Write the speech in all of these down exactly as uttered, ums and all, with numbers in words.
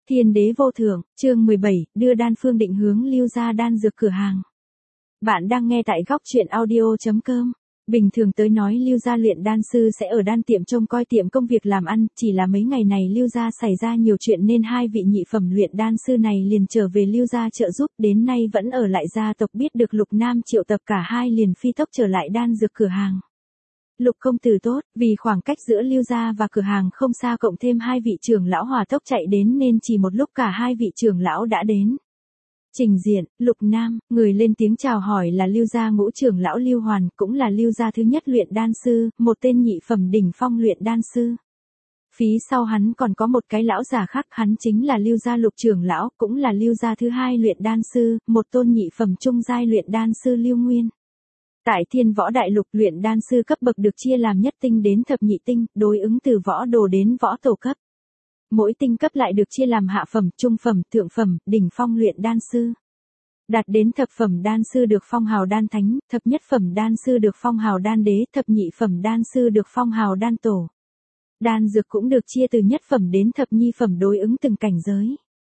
Thiên đế vô thượng, chương mười bảy, đưa đan phương định hướng lưu ra đan dược cửa hàng. Bạn đang nghe tại góc truyện audio chấm com. Bình thường tới nói lưu gia luyện đan sư sẽ ở đan tiệm trông coi tiệm công việc làm ăn, chỉ là mấy ngày này lưu gia xảy ra nhiều chuyện nên hai vị nhị phẩm luyện đan sư này liền trở về lưu gia trợ giúp, đến nay vẫn ở lại gia tộc. Biết được Lục Nam triệu tập cả hai liền phi tốc trở lại đan dược cửa hàng. Lục công tử tốt, vì khoảng cách giữa lưu gia và cửa hàng không xa cộng thêm hai vị trưởng lão hòa tốc chạy đến nên chỉ một lúc cả hai vị trưởng lão đã đến. Trình diện, Lục Nam, người lên tiếng chào hỏi là lưu gia ngũ trưởng lão Lưu Hoàn, cũng là lưu gia thứ nhất luyện đan sư, một tên nhị phẩm đỉnh phong luyện đan sư. Phía sau hắn còn có một cái lão già khác, hắn chính là lưu gia Lục trưởng lão, cũng là lưu gia thứ hai luyện đan sư, một tôn nhị phẩm trung giai luyện đan sư Lưu Nguyên. Tại Thiên Võ Đại Lục, luyện đan sư cấp bậc được chia làm nhất tinh đến thập nhị tinh, đối ứng từ võ đồ đến võ tổ cấp. Mỗi tinh cấp lại được chia làm hạ phẩm, trung phẩm, thượng phẩm, đỉnh phong luyện đan sư. Đạt đến thập phẩm đan sư được phong hào đan thánh, thập nhất phẩm đan sư được phong hào đan đế, thập nhị phẩm đan sư được phong hào đan tổ. Đan dược cũng được chia từ nhất phẩm đến thập nhi phẩm đối ứng từng cảnh giới.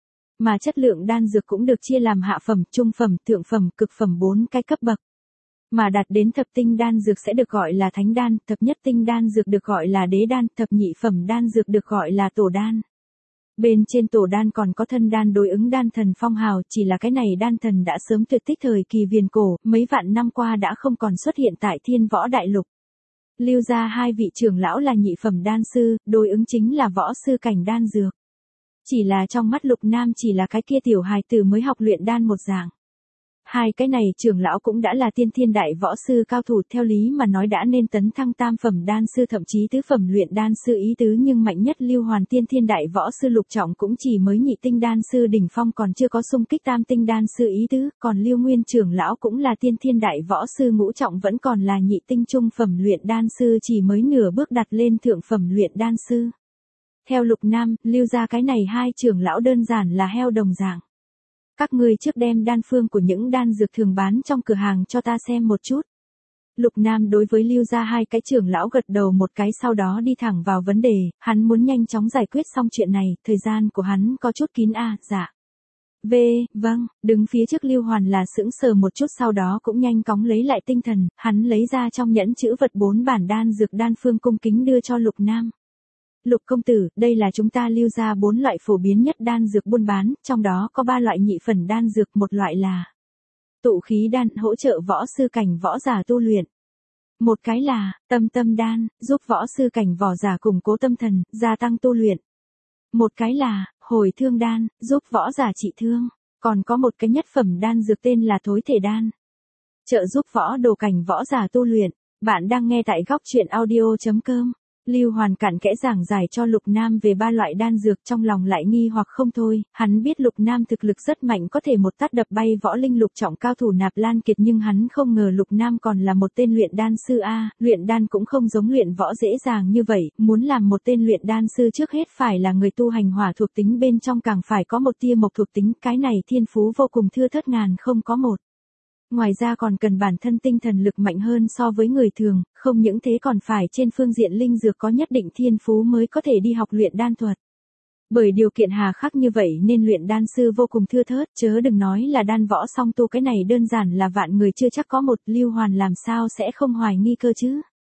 Mà chất lượng đan dược cũng được chia làm hạ phẩm, trung phẩm, thượng phẩm, cực phẩm bốn cái cấp bậc. Mà đạt đến thập tinh đan dược sẽ được gọi là thánh đan, thập nhất tinh đan dược được gọi là đế đan, thập nhị phẩm đan dược được gọi là tổ đan. Bên trên tổ đan còn có thân đan đối ứng đan thần phong hào, chỉ là cái này đan thần đã sớm tuyệt tích thời kỳ viền cổ, mấy vạn năm qua đã không còn xuất hiện tại Thiên Võ Đại Lục. Lưu gia hai vị trưởng lão là nhị phẩm đan sư, đối ứng chính là võ sư cảnh đan dược. Chỉ là trong mắt Lục Nam chỉ là cái kia tiểu hài tử mới học luyện đan một dạng. Hai cái này trưởng lão cũng đã là tiên thiên đại võ sư cao thủ, theo lý mà nói đã nên tấn thăng tam phẩm đan sư thậm chí tứ phẩm luyện đan sư ý tứ, nhưng mạnh nhất Lưu Hoàn tiên thiên đại võ sư lục trọng cũng chỉ mới nhị tinh đan sư đỉnh phong, còn chưa có xung kích tam tinh đan sư ý tứ, còn Lưu Nguyên trưởng lão cũng là tiên thiên đại võ sư ngũ trọng vẫn còn là nhị tinh trung phẩm luyện đan sư, chỉ mới nửa bước đặt lên thượng phẩm luyện đan sư. Theo Lục Nam, Lưu gia cái này hai trưởng lão đơn giản là heo đồng dạng. Các ngươi trước đem đan phương của những đan dược thường bán trong cửa hàng cho ta xem một chút. Lục Nam đối với Lưu gia hai cái trưởng lão gật đầu một cái, sau đó đi thẳng vào vấn đề, hắn muốn nhanh chóng giải quyết xong chuyện này, thời gian của hắn có chút kín a, à, dạ. V, vâng, đứng phía trước Lưu Hoàn là sững sờ một chút, sau đó cũng nhanh chóng lấy lại tinh thần, hắn lấy ra trong nhẫn chữ vật bốn bản đan dược đan phương cung kính đưa cho Lục Nam. Lục công tử, đây là chúng ta Lưu gia bốn loại phổ biến nhất đan dược buôn bán, trong đó có ba loại nhị phẩm đan dược, một loại là tụ khí đan, hỗ trợ võ sư cảnh võ giả tu luyện. Một cái là tâm tâm đan, giúp võ sư cảnh võ giả củng cố tâm thần, gia tăng tu luyện. Một cái là hồi thương đan, giúp võ giả trị thương. Còn có một cái nhất phẩm đan dược tên là thối thể đan, trợ giúp võ đồ cảnh võ giả tu luyện. Bạn đang nghe tại góc truyện audio chấm com. Lưu Hoàn cặn kẽ giảng giải cho Lục Nam về ba loại đan dược, trong lòng lại nghi hoặc không thôi, hắn biết Lục Nam thực lực rất mạnh, có thể một tát đập bay võ linh lục trọng cao thủ Nạp Lan Kiệt, nhưng hắn không ngờ Lục Nam còn là một tên luyện đan sư a, luyện đan cũng không giống luyện võ dễ dàng như vậy, muốn làm một tên luyện đan sư trước hết phải là người tu hành hỏa thuộc tính, bên trong càng phải có một tia mộc thuộc tính, cái này thiên phú vô cùng thưa thớt ngàn không có một. Ngoài ra còn cần bản thân tinh thần lực mạnh hơn so với người thường, không những thế còn phải trên phương diện linh dược có nhất định thiên phú mới có thể đi học luyện đan thuật. Bởi điều kiện hà khắc như vậy nên luyện đan sư vô cùng thưa thớt, chớ đừng nói là đan võ song tu, cái này đơn giản là vạn người chưa chắc có một, Lưu Hoàn làm sao sẽ không hoài nghi cơ chứ.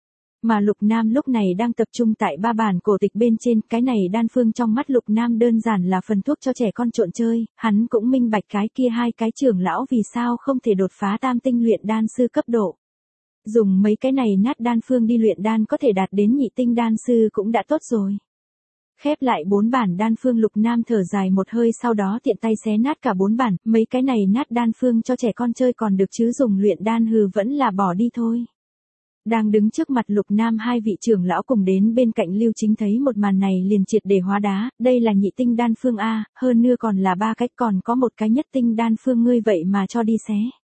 Mà Lục Nam lúc này đang tập trung tại ba bản cổ tịch bên trên, cái này đan phương trong mắt Lục Nam đơn giản là phần thuốc cho trẻ con trộn chơi, hắn cũng minh bạch cái kia hai cái trưởng lão vì sao không thể đột phá tam tinh luyện đan sư cấp độ. Dùng mấy cái này nát đan phương đi luyện đan có thể đạt đến nhị tinh đan sư cũng đã tốt rồi. Khép lại bốn bản đan phương, Lục Nam thở dài một hơi, sau đó tiện tay xé nát cả bốn bản, mấy cái này nát đan phương cho trẻ con chơi còn được chứ dùng luyện đan hừ vẫn là bỏ đi thôi. Đang đứng trước mặt Lục Nam hai vị trưởng lão cùng đến bên cạnh Lưu Chính thấy một màn này liền triệt để hóa đá, đây là nhị tinh đan phương a, hơn nữa còn là ba cách, còn có một cái nhất tinh đan phương, ngươi vậy mà cho đi xé.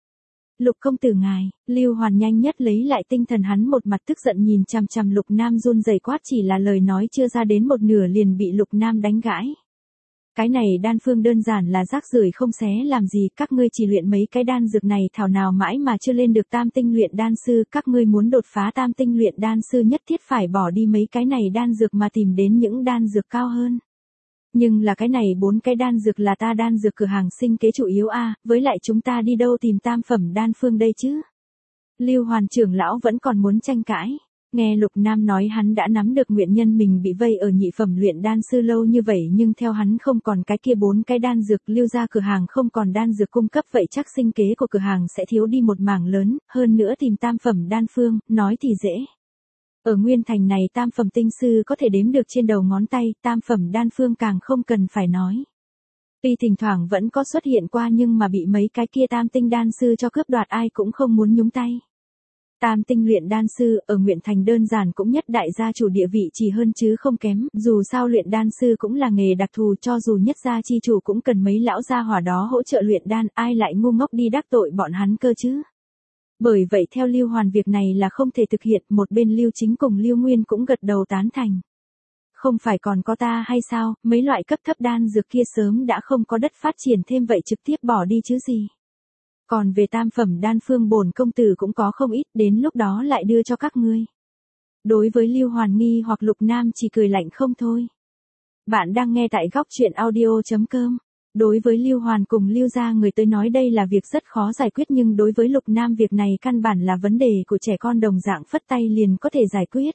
Lục công tử ngài, Lưu Hoàn nhanh nhất lấy lại tinh thần, hắn một mặt tức giận nhìn chằm chằm Lục Nam run rẩy quát, chỉ là lời nói chưa ra đến một nửa liền bị Lục Nam đánh gãi. Cái này đan phương đơn giản là rác rưởi không xé làm gì, các ngươi chỉ luyện mấy cái đan dược này thảo nào mãi mà chưa lên được tam tinh luyện đan sư, các ngươi muốn đột phá tam tinh luyện đan sư nhất thiết phải bỏ đi mấy cái này đan dược mà tìm đến những đan dược cao hơn. Nhưng là cái này bốn cái đan dược là ta đan dược cửa hàng sinh kế chủ yếu a, với lại chúng ta đi đâu tìm tam phẩm đan phương đây chứ? Lưu Hoàn trưởng lão vẫn còn muốn tranh cãi. Nghe Lục Nam nói hắn đã nắm được nguyên nhân mình bị vây ở nhị phẩm luyện đan sư lâu như vậy, nhưng theo hắn không còn cái kia bốn cái đan dược, Lưu gia cửa hàng không còn đan dược cung cấp, vậy chắc sinh kế của cửa hàng sẽ thiếu đi một mảng lớn, hơn nữa tìm tam phẩm đan phương, nói thì dễ. Ở Nguyên Thành này tam phẩm tinh sư có thể đếm được trên đầu ngón tay, tam phẩm đan phương càng không cần phải nói. Tuy thỉnh thoảng vẫn có xuất hiện qua nhưng mà bị mấy cái kia tam tinh đan sư cho cướp đoạt, ai cũng không muốn nhúng tay. Tam tinh luyện đan sư ở Nguyện Thành đơn giản cũng nhất đại gia chủ địa vị chỉ hơn chứ không kém, dù sao luyện đan sư cũng là nghề đặc thù, cho dù nhất gia chi chủ cũng cần mấy lão gia hỏa đó hỗ trợ luyện đan, ai lại ngu ngốc đi đắc tội bọn hắn cơ chứ. Bởi vậy theo Lưu Hoàn việc này là không thể thực hiện, một bên Lưu Chính cùng Lưu Nguyên cũng gật đầu tán thành. Không phải còn có ta hay sao, mấy loại cấp thấp đan dược kia sớm đã không có đất phát triển thêm, vậy trực tiếp bỏ đi chứ gì. Còn về tam phẩm đan phương bổn công tử cũng có không ít, đến lúc đó lại đưa cho các ngươi. Đối với Lưu Hoàn nghi hoặc Lục Nam chỉ cười lạnh không thôi. Bạn đang nghe tại góc truyện audio chấm com. Đối với Lưu Hoàn cùng Lưu gia người tới nói đây là việc rất khó giải quyết, nhưng đối với Lục Nam việc này căn bản là vấn đề của trẻ con, đồng dạng phất tay liền có thể giải quyết.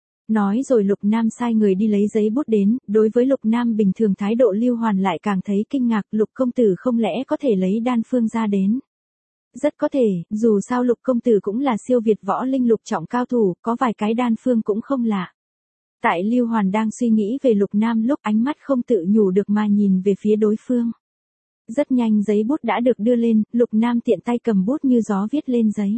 Nói rồi Lục Nam sai người đi lấy giấy bút đến, đối với Lục Nam bình thường thái độ Lưu Hoàn lại càng thấy kinh ngạc, Lục công tử không lẽ có thể lấy đan phương ra đến. Rất có thể, dù sao Lục công tử cũng là siêu việt võ linh lục trọng cao thủ, có vài cái đan phương cũng không lạ. Tại Lưu Hoàn đang suy nghĩ về Lục Nam lúc, ánh mắt không tự nhủ được mà nhìn về phía đối phương. Rất nhanh giấy bút đã được đưa lên, Lục Nam tiện tay cầm bút như gió viết lên giấy.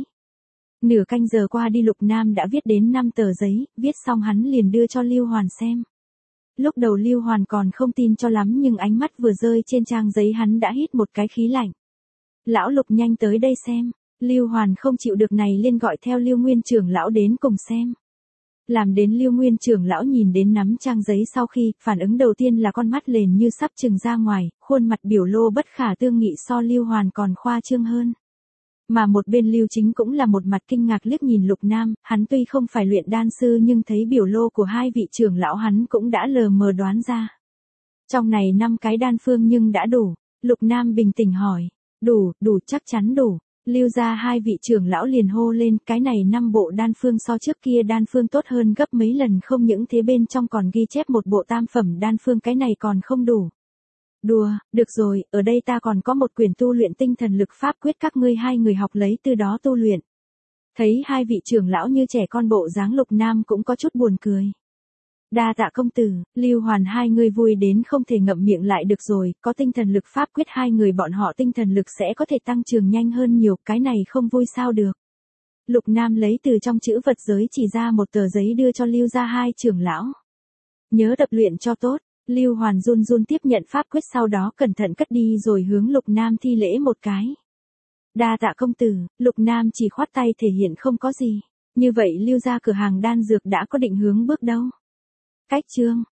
Nửa canh giờ qua đi Lục Nam đã viết đến năm tờ giấy, viết xong hắn liền đưa cho Lưu Hoàn xem. Lúc đầu Lưu Hoàn còn không tin cho lắm, nhưng ánh mắt vừa rơi trên trang giấy hắn đã hít một cái khí lạnh. Lão Lục nhanh tới đây xem. Lưu Hoàn không chịu được này liền gọi theo Lưu Nguyên trưởng lão đến cùng xem. Làm đến Lưu Nguyên trưởng lão nhìn đến nắm trang giấy sau khi, phản ứng đầu tiên là con mắt lền như sắp trừng ra ngoài, khuôn mặt biểu lô bất khả tư nghị, so Lưu Hoàn còn khoa trương hơn. Mà một bên Lưu Chính cũng là một mặt kinh ngạc liếc nhìn Lục Nam, hắn tuy không phải luyện đan sư nhưng thấy biểu lô của hai vị trưởng lão hắn cũng đã lờ mờ đoán ra. Trong này năm cái đan phương nhưng đã đủ. Lục Nam bình tĩnh hỏi. Đủ, đủ, chắc chắn đủ. Lưu ra hai vị trưởng lão liền hô lên, cái này năm bộ đan phương so trước kia đan phương tốt hơn gấp mấy lần, không những thế bên trong còn ghi chép một bộ tam phẩm đan phương, cái này còn không đủ. Đùa, được rồi, ở đây ta còn có một quyển tu luyện tinh thần lực pháp quyết, các ngươi hai người học lấy từ đó tu luyện. Thấy hai vị trưởng lão như trẻ con bộ dáng, Lục Nam cũng có chút buồn cười. Đa tạ công tử, Lưu Hoàn hai người vui đến không thể ngậm miệng lại được rồi, có tinh thần lực pháp quyết hai người bọn họ tinh thần lực sẽ có thể tăng trưởng nhanh hơn nhiều, cái này không vui sao được. Lục Nam lấy từ trong chữ vật giới chỉ ra một tờ giấy đưa cho Lưu gia hai trưởng lão. Nhớ tập luyện cho tốt. Lưu Hoàn run run tiếp nhận pháp quyết, sau đó cẩn thận cất đi rồi hướng Lục Nam thi lễ một cái. Đa tạ công tử, Lục Nam chỉ khoát tay thể hiện không có gì. Như vậy Lưu gia cửa hàng đan dược đã có định hướng bước đâu. Cách chương